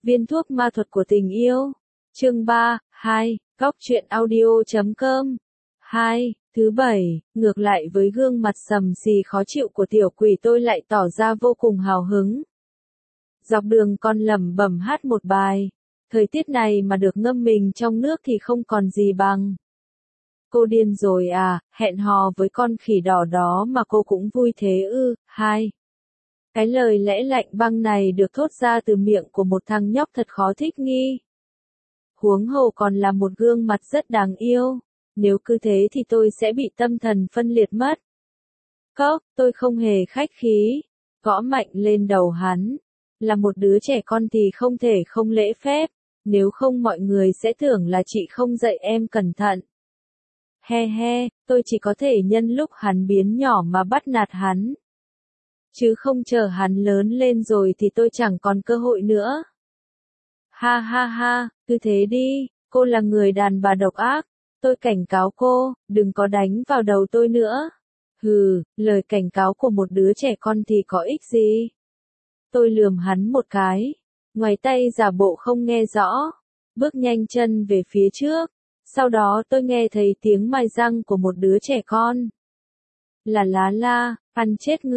Viên thuốc ma thuật của tình yêu. Chương 3, 2, Góc truyện audio.com. 2. Thứ bảy, ngược lại với gương mặt sầm xì khó chịu của tiểu quỷ, tôi lại tỏ ra vô cùng hào hứng. Dọc đường con lẩm bẩm hát một bài. Thời tiết này mà được ngâm mình trong nước thì không còn gì bằng. Cô điên rồi à, hẹn hò với con khỉ đỏ đó mà cô cũng vui thế ư? 2. Cái lời lẽ lạnh băng này được thốt ra từ miệng của một thằng nhóc thật khó thích nghi. Huống hồ còn là một gương mặt rất đáng yêu. Nếu cứ thế thì tôi sẽ bị tâm thần phân liệt mất. Cốc, tôi không hề khách khí. Gõ mạnh lên đầu hắn. Là một đứa trẻ con thì không thể không lễ phép. Nếu không mọi người sẽ tưởng là chị không dạy em cẩn thận. He he, tôi chỉ có thể nhân lúc hắn biến nhỏ mà bắt nạt hắn. Chứ không chờ hắn lớn lên rồi thì tôi chẳng còn cơ hội nữa. Ha ha ha, cứ thế đi, cô là người đàn bà độc ác. Tôi cảnh cáo cô, đừng có đánh vào đầu tôi nữa. Hừ, lời cảnh cáo của một đứa trẻ con thì có ích gì? Tôi lườm hắn một cái, ngoáy tay giả bộ không nghe rõ, bước nhanh chân về phía trước. Sau đó tôi nghe thấy tiếng mài răng của một đứa trẻ con. Là lá la, ăn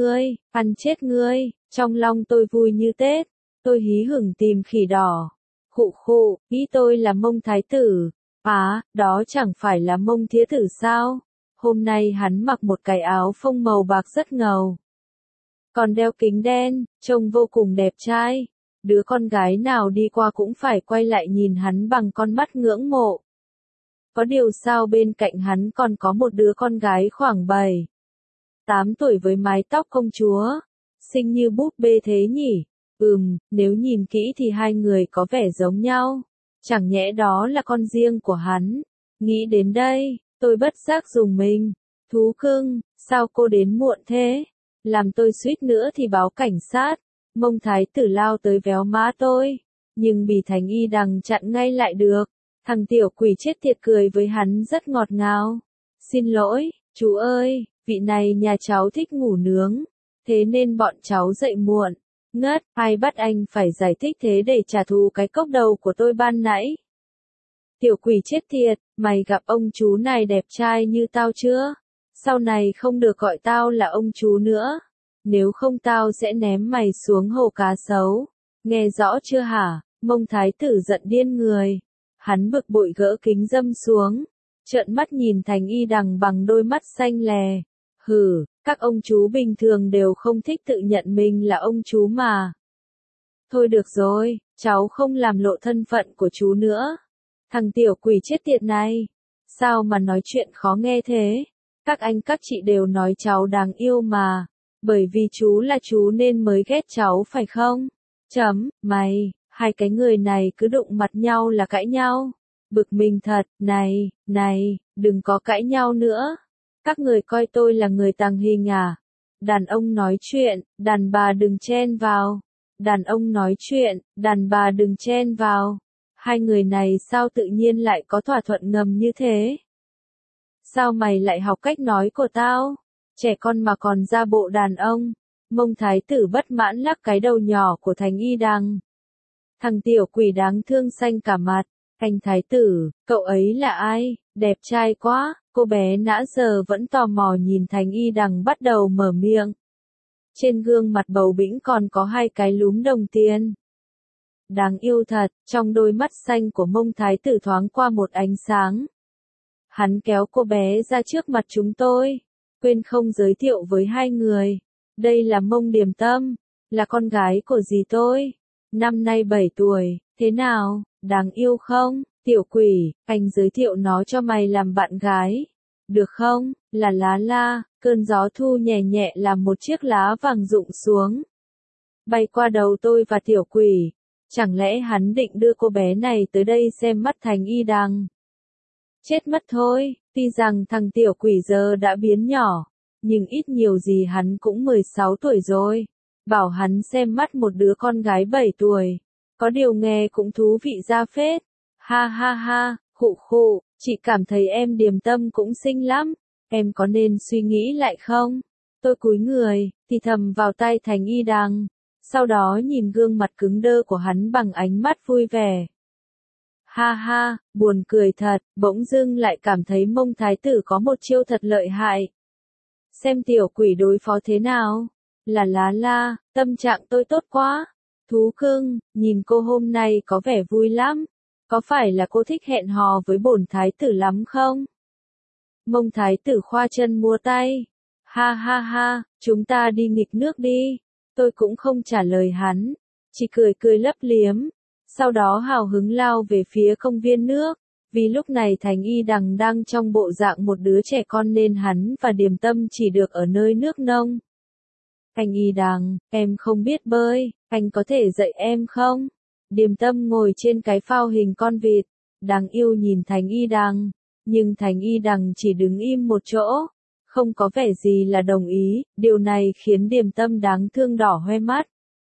chết ngươi, trong lòng tôi vui như Tết, tôi hí hửng tìm khỉ đỏ. Khụ khụ, nghĩ tôi là Mông Thái Tử, đó chẳng phải là Mông Thiế Tử sao? Hôm nay hắn mặc một cái áo phông màu bạc rất ngầu. Còn đeo kính đen, trông vô cùng đẹp trai. Đứa con gái nào đi qua cũng phải quay lại nhìn hắn bằng con mắt ngưỡng mộ. Có điều sao bên cạnh hắn còn có một đứa con gái khoảng 7, 8 tuổi với mái tóc công chúa. Xinh như búp bê thế nhỉ? Nếu nhìn kỹ thì hai người có vẻ giống nhau. Chẳng nhẽ đó là con riêng của hắn. Nghĩ đến đây, tôi bất giác rùng mình. Thú cưng, sao cô đến muộn thế? Làm tôi suýt nữa thì báo cảnh sát. Mông Thái Tử lao tới véo má tôi. Nhưng bị Thành Y Đằng chặn ngay lại được. Thằng tiểu quỷ chết tiệt cười với hắn rất ngọt ngào. Xin lỗi, chú ơi, vị này nhà cháu thích ngủ nướng. Thế nên bọn cháu dậy muộn. Ngất, ai bắt anh phải giải thích thế để trả thù cái cốc đầu của tôi ban nãy? Tiểu quỷ chết tiệt, mày gặp ông chú này đẹp trai như tao chưa? Sau này không được gọi tao là ông chú nữa. Nếu không tao sẽ ném mày xuống hồ cá sấu. Nghe rõ chưa hả? Mông Thái Tử giận điên người. Hắn bực bội gỡ kính râm xuống. Trợn mắt nhìn Thành Y Đằng bằng đôi mắt xanh lè. Hừ, các ông chú bình thường đều không thích tự nhận mình là ông chú mà. Thôi được rồi, cháu không làm lộ thân phận của chú nữa. Thằng tiểu quỷ chết tiệt này. Sao mà nói chuyện khó nghe thế? Các anh các chị đều nói cháu đáng yêu mà. Bởi vì chú là chú nên mới ghét cháu phải không? Mày, hai cái người này cứ đụng mặt nhau là cãi nhau. Bực mình thật, này, đừng có cãi nhau nữa. Các người coi tôi là người tàng hình à? Đàn ông nói chuyện, đàn bà đừng chen vào. Đàn ông nói chuyện, đàn bà đừng chen vào. Hai người này sao tự nhiên lại có thỏa thuận ngầm như thế? Sao mày lại học cách nói của tao? Trẻ con mà còn ra bộ đàn ông. Mông Thái Tử bất mãn lắc cái đầu nhỏ của Thành Y Đằng. Thằng tiểu quỷ đáng thương xanh cả mặt. Anh Thái Tử, cậu ấy là ai? Đẹp trai quá. Cô bé nãy giờ vẫn tò mò nhìn Thành Y Đằng bắt đầu mở miệng. Trên gương mặt bầu bĩnh còn có hai cái lúm đồng tiền. Đáng yêu thật, trong đôi mắt xanh của Mông Thái Tử thoáng qua một ánh sáng. Hắn kéo cô bé ra trước mặt chúng tôi. Quên không giới thiệu với hai người. Đây là Mông Điềm Tâm, là con gái của dì tôi. Năm nay 7 tuổi, thế nào, đáng yêu không? Tiểu quỷ, anh giới thiệu nó cho mày làm bạn gái. Được không? Là lá la, cơn gió thu nhẹ nhẹ làm một chiếc lá vàng rụng xuống. Bay qua đầu tôi và tiểu quỷ. Chẳng lẽ hắn định đưa cô bé này tới đây xem mắt Thành Y Đằng? Chết mất thôi, tuy rằng thằng tiểu quỷ giờ đã biến nhỏ. Nhưng ít nhiều gì hắn cũng 16 tuổi rồi. Bảo hắn xem mắt một đứa con gái 7 tuổi. Có điều nghe cũng thú vị ra phết. Ha ha ha, khụ, chị cảm thấy em Điềm Tâm cũng xinh lắm. Em có nên suy nghĩ lại không? Tôi cúi người, thì thầm vào tai Thành Y Đằng. sau đó nhìn gương mặt cứng đơ của hắn bằng ánh mắt vui vẻ. Ha ha, buồn cười thật, bỗng dưng lại cảm thấy Mông Thái tử có một chiêu thật lợi hại. Xem tiểu quỷ đối phó thế nào? Là lá la, tâm trạng tôi tốt quá. Thú cưng, nhìn cô hôm nay có vẻ vui lắm. Có phải là cô thích hẹn hò với bổn thái tử lắm không? Mông Thái tử khoa chân múa tay. Ha ha ha, chúng ta đi nghịch nước đi. Tôi cũng không trả lời hắn, chỉ cười cười lấp liếm. Sau đó hào hứng lao về phía công viên nước. Vì lúc này Thành Y Đằng đang trong bộ dạng một đứa trẻ con nên hắn và Điềm Tâm chỉ được ở nơi nước nông. Thành Y Đằng, em không biết bơi, anh có thể dạy em không? Điềm Tâm ngồi trên cái phao hình con vịt, đáng yêu nhìn Thành Y Đằng, nhưng Thành Y Đằng chỉ đứng im một chỗ, không có vẻ gì là đồng ý, điều này khiến Điềm Tâm đáng thương đỏ hoe mắt.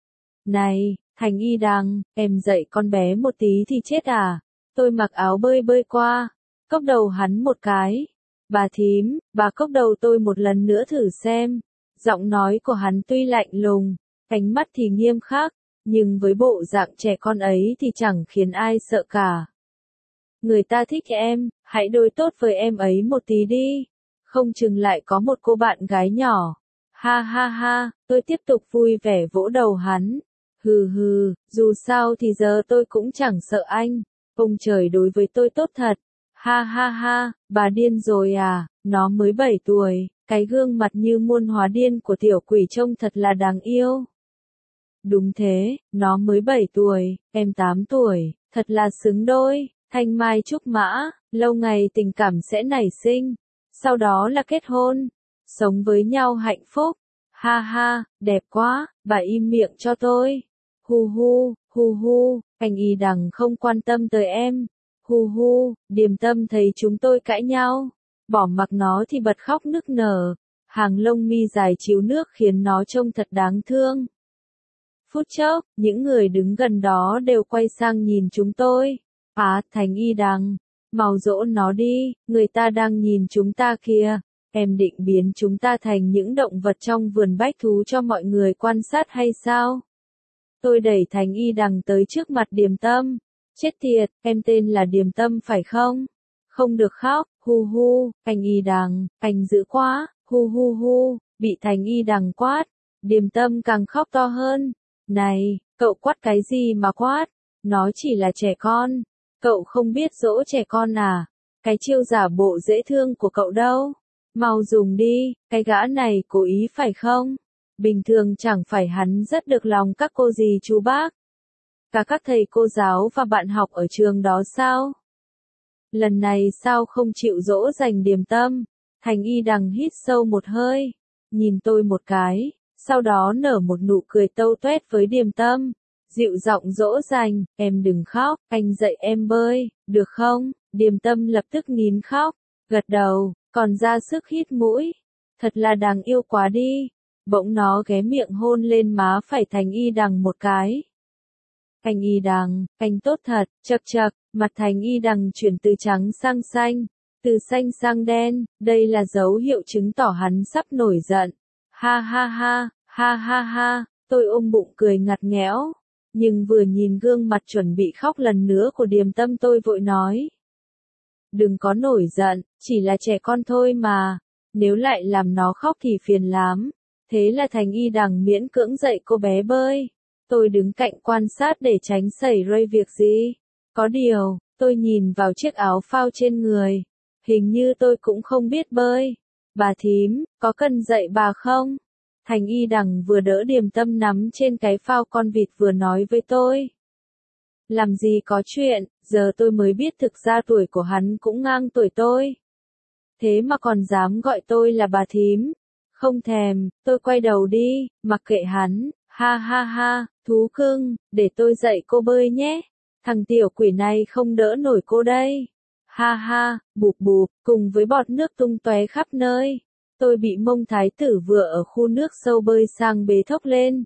Này, Thành Y Đằng, em dạy con bé một tí thì chết à? Tôi mặc áo bơi bơi qua, cốc đầu hắn một cái. Bà thím, bà cốc đầu tôi một lần nữa thử xem. Giọng nói của hắn tuy lạnh lùng, ánh mắt thì nghiêm khắc, nhưng với bộ dạng trẻ con ấy thì chẳng khiến ai sợ cả. Người ta thích em, hãy đối tốt với em ấy một tí đi. Không chừng lại có một cô bạn gái nhỏ. Ha ha ha, tôi tiếp tục vui vẻ vỗ đầu hắn. Hừ hừ, dù sao thì giờ tôi cũng chẳng sợ anh. Ông trời đối với tôi tốt thật. Ha ha ha, bà điên rồi à, nó mới 7 tuổi, cái gương mặt như muôn hóa điên của tiểu quỷ trông thật là đáng yêu. Đúng thế, nó mới 7 tuổi, em 8 tuổi, thật là xứng đôi, thanh mai trúc mã, lâu ngày tình cảm sẽ nảy sinh, sau đó là kết hôn, sống với nhau hạnh phúc. Ha ha, đẹp quá, bà im miệng cho tôi. Hu hu, hu hu, anh Y Đằng không quan tâm tới em. Hu hu, Điềm Tâm thấy chúng tôi cãi nhau, bỏ mặc nó thì bật khóc nức nở, hàng lông mi dài chiếu nước khiến nó trông thật đáng thương. Phút chốc, những người đứng gần đó đều quay sang nhìn chúng tôi. Thành Y Đằng, mau dỗ nó đi, người ta đang nhìn chúng ta kìa. Em định biến chúng ta thành những động vật trong vườn bách thú cho mọi người quan sát hay sao? Tôi đẩy Thành Y Đằng tới trước mặt Điềm Tâm. Chết tiệt, em tên là Điềm Tâm phải không? Không được khóc, hu hu, anh Y Đằng, anh dữ quá, hu hu hu, bị Thành Y Đằng quát. Điềm Tâm càng khóc to hơn. Này, cậu quát cái gì mà quát? Nó chỉ là trẻ con. Cậu không biết dỗ trẻ con à? Cái chiêu giả bộ dễ thương của cậu đâu? Mau dùng đi, cái gã này cố ý phải không? Bình thường chẳng phải hắn rất được lòng các cô dì chú bác. Cả các thầy cô giáo và bạn học ở trường đó sao? Lần này sao không chịu dỗ dành Điềm Tâm? Thành Y Đằng hít sâu một hơi, nhìn tôi một cái, sau đó nở một nụ cười tâu tuét với Điềm Tâm. Dịu giọng dỗ dành, em đừng khóc, anh dạy em bơi, được không? Điềm Tâm lập tức nín khóc, gật đầu, còn ra sức hít mũi. Thật là đáng yêu quá đi. Bỗng nó ghé miệng hôn lên má phải Thành Y Đằng một cái. Thành Y Đằng, anh tốt thật, chậc chậc, mặt Thành Y Đằng chuyển từ trắng sang xanh, từ xanh sang đen, đây là dấu hiệu chứng tỏ hắn sắp nổi giận. Ha ha ha, ha ha ha, tôi ôm bụng cười ngặt nghẽo, nhưng vừa nhìn gương mặt chuẩn bị khóc lần nữa của Điềm Tâm tôi vội nói. Đừng có nổi giận, chỉ là trẻ con thôi mà, nếu lại làm nó khóc thì phiền lắm. Thế là Thành Y Đằng miễn cưỡng dạy cô bé bơi. Tôi đứng cạnh quan sát để tránh xảy ra việc gì. Có điều, tôi nhìn vào chiếc áo phao trên người. Hình như tôi cũng không biết bơi. Bà thím, có cần dạy bà không? Thành Y Đằng vừa đỡ Điềm Tâm nắm trên cái phao con vịt vừa nói với tôi. Làm gì có chuyện, giờ tôi mới biết thực ra tuổi của hắn cũng ngang tuổi tôi. Thế mà còn dám gọi tôi là bà thím. Không thèm, tôi quay đầu đi, mặc kệ hắn. Ha ha ha, thú cưng, để tôi dạy cô bơi nhé. Thằng tiểu quỷ này không đỡ nổi cô đây. Ha ha, bụp bụp, cùng với bọt nước tung tóe khắp nơi. Tôi bị Mông Thái tử vừa ở khu nước sâu bơi sang bế thốc lên.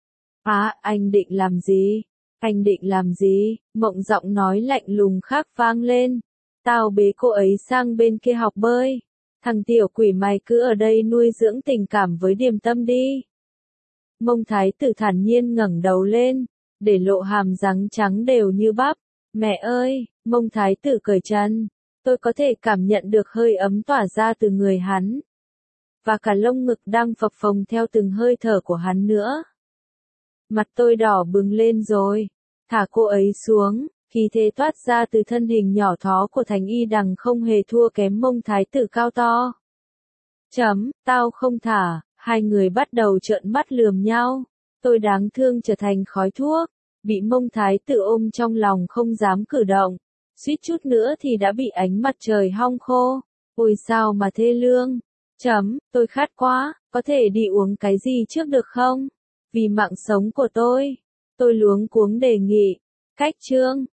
Anh định làm gì? Anh định làm gì? Mộng giọng nói lạnh lùng khác vang lên. Tao bế cô ấy sang bên kia học bơi. Thằng tiểu quỷ mày cứ ở đây nuôi dưỡng tình cảm với Điềm Tâm đi. Mông thái tử thản nhiên ngẩng đầu lên, để lộ hàm răng trắng đều như bắp. Mẹ ơi, mông thái tử cởi chân. Tôi có thể cảm nhận được hơi ấm tỏa ra từ người hắn. Và cả lông ngực đang phập phồng theo từng hơi thở của hắn nữa. Mặt tôi đỏ bừng lên rồi. Thả cô ấy xuống, khí thế toát ra từ thân hình nhỏ thó của Thành Y Đằng không hề thua kém mông thái tử cao to. Tao không thả, hai người bắt đầu trợn mắt lườm nhau. Tôi đáng thương trở thành khói thuốc, bị mông thái tử ôm trong lòng không dám cử động. Suýt chút nữa thì đã bị ánh mặt trời hong khô. Ôi sao mà thê lương. Tôi khát quá, có thể đi uống cái gì trước được không? Vì mạng sống của tôi luống cuống đề nghị. Cách chương